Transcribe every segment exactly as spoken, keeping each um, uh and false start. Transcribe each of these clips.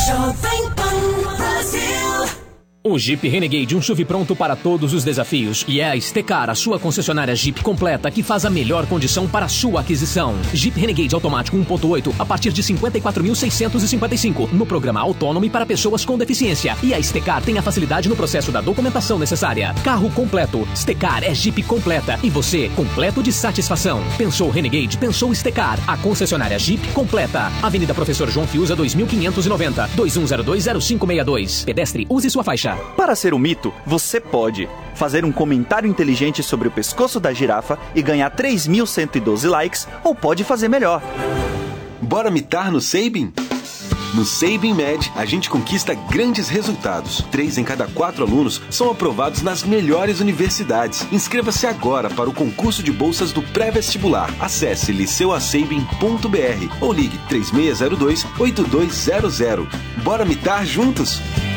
Jovem Pan Brasil. O Jeep Renegade, um S U V pronto para todos os desafios. E é a Estecar, a sua concessionária Jeep completa, que faz a melhor condição para a sua aquisição. Jeep Renegade automático um ponto oito a partir de cinquenta e quatro mil seiscentos e cinquenta e cinco no programa Autônomo para pessoas com deficiência. E a Estecar tem a facilidade no processo da documentação necessária. Carro completo. Estecar é Jeep completa. E você, completo de satisfação. Pensou Renegade, pensou Estecar. A concessionária Jeep completa. Avenida Professor João Fiuza, dois mil quinhentos e noventa, dois um zero dois zero cinco seis dois. Pedestre, use sua faixa. Para ser um mito, você pode fazer um comentário inteligente sobre o pescoço da girafa e ganhar três mil cento e doze likes, ou pode fazer melhor. Bora mitar no Sabin? No Sabin Med, a gente conquista grandes resultados. Três em cada quatro alunos são aprovados nas melhores universidades. Inscreva-se agora para o concurso de bolsas do pré-vestibular. Acesse liceu a sabin ponto b r ou ligue três seis zero dois, oito dois zero zero. Bora mitar juntos?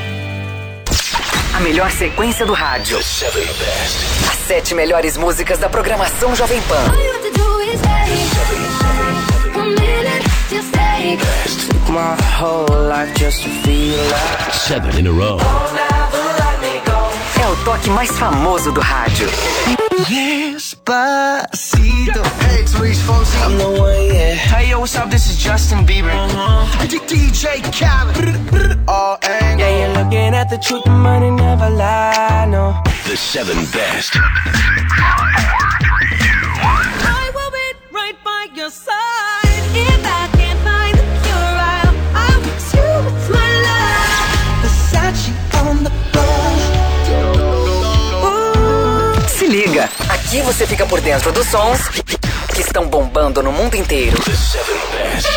A melhor sequência do rádio. As sete melhores músicas da programação Jovem Pan. Seven in a row. É o toque mais famoso do rádio. Despacito. Hey, it's Luis Fonsi. I'm the one, yeah. Hey, yo, what's up? This is Justin Bieber. Uh-huh. D J Khaled. All angles. Yeah, you're looking at the truth, the money never lie, no. The seven best. I will be right by your side. If I can't find the cure, I'll, I'll fix you with my love. Versace on the floor. Se liga, aqui você fica por dentro dos sons que estão bombando no mundo inteiro. The seven best.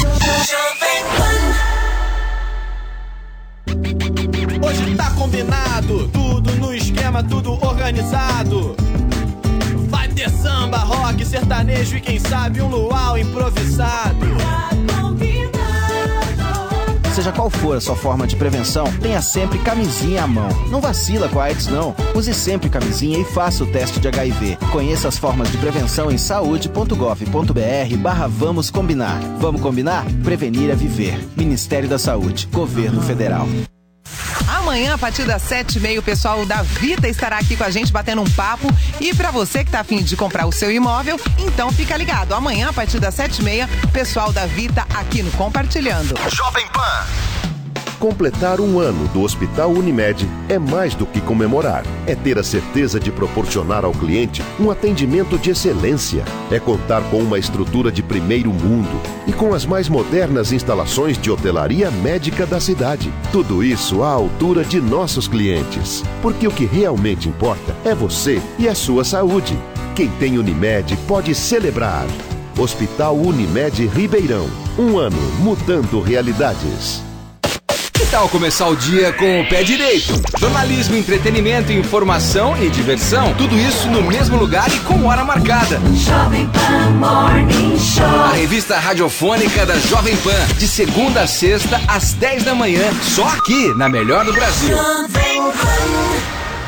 Hoje tá combinado, tudo no esquema, tudo organizado. Vai ter samba, rock, sertanejo e quem sabe um luau improvisado. Seja qual for a sua forma de prevenção, tenha sempre camisinha à mão. Não vacila com a AIDS não. Use sempre camisinha e faça o teste de H I V. Conheça as formas de prevenção em saúde ponto gov ponto b r barra Vamos Combinar. Vamos combinar? Prevenir é viver. Ministério da Saúde. Governo Federal. Amanhã, a partir das sete e meia, o pessoal da Vita estará aqui com a gente batendo um papo. E para você que tá afim de comprar o seu imóvel, então fica ligado. Amanhã, a partir das sete e meia, o pessoal da Vita aqui no Compartilhando. Jovem Pan. Completar um ano do Hospital Unimed é mais do que comemorar. É ter a certeza de proporcionar ao cliente um atendimento de excelência. É contar com uma estrutura de primeiro mundo e com as mais modernas instalações de hotelaria médica da cidade. Tudo isso à altura de nossos clientes. Porque o que realmente importa é você e a sua saúde. Quem tem Unimed pode celebrar. Hospital Unimed Ribeirão. Um ano mudando realidades. Que tal começar o dia com o pé direito? Jornalismo, entretenimento, informação e diversão. Tudo isso no mesmo lugar e com hora marcada. Jovem Pan Morning Show. A revista radiofônica da Jovem Pan. De segunda a sexta, às dez da manhã. Só aqui, na melhor do Brasil. Jovem Pan.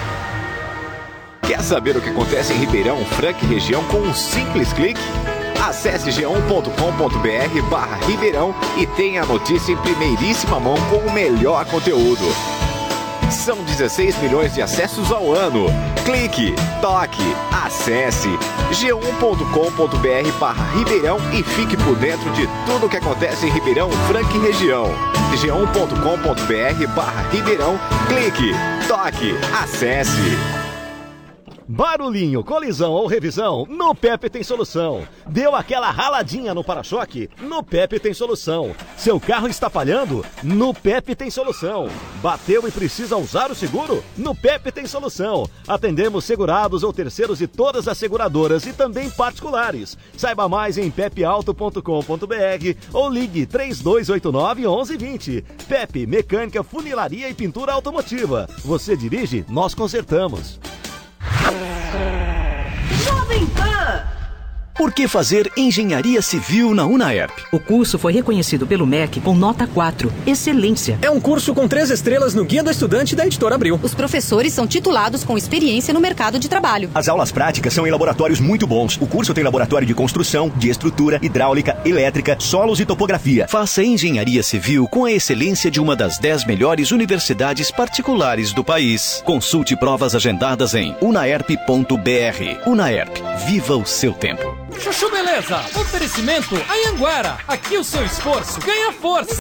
Quer saber o que acontece em Ribeirão, Franca e região com um simples clique? Acesse g um ponto com ponto b r barra Ribeirão e tenha a notícia em primeiríssima mão com o melhor conteúdo. São dezesseis milhões de acessos ao ano. Clique, toque, acesse g um ponto com ponto b r barra Ribeirão e fique por dentro de tudo o que acontece em Ribeirão, Franca e região. g um ponto com ponto b r barra Ribeirão. Clique, toque, acesse. Barulhinho, colisão ou revisão, no Pepe tem solução. Deu aquela raladinha no para-choque? No Pepe tem solução. Seu carro está falhando? No Pepe tem solução. Bateu e precisa usar o seguro? No Pepe tem solução. Atendemos segurados ou terceiros de todas as seguradoras e também particulares. Saiba mais em pepe auto ponto com ponto b r ou ligue três dois oito nove, onze vinte. Pepe, mecânica, funilaria e pintura automotiva. Você dirige, nós consertamos. Jovem Pan. Por que fazer engenharia civil na UNAERP? O curso foi reconhecido pelo M E C com nota quatro. Excelência. É um curso com três estrelas no Guia do Estudante da Editora Abril. Os professores são titulados com experiência no mercado de trabalho. As aulas práticas são em laboratórios muito bons. O curso tem laboratório de construção, de estrutura, hidráulica, elétrica, solos e topografia. Faça engenharia civil com a excelência de uma das dez melhores universidades particulares do país. Consulte provas agendadas em unaerp ponto br. UNAERP. Viva o seu tempo. Chuchu Beleza, oferecimento Anhanguera. Aqui o seu esforço ganha força.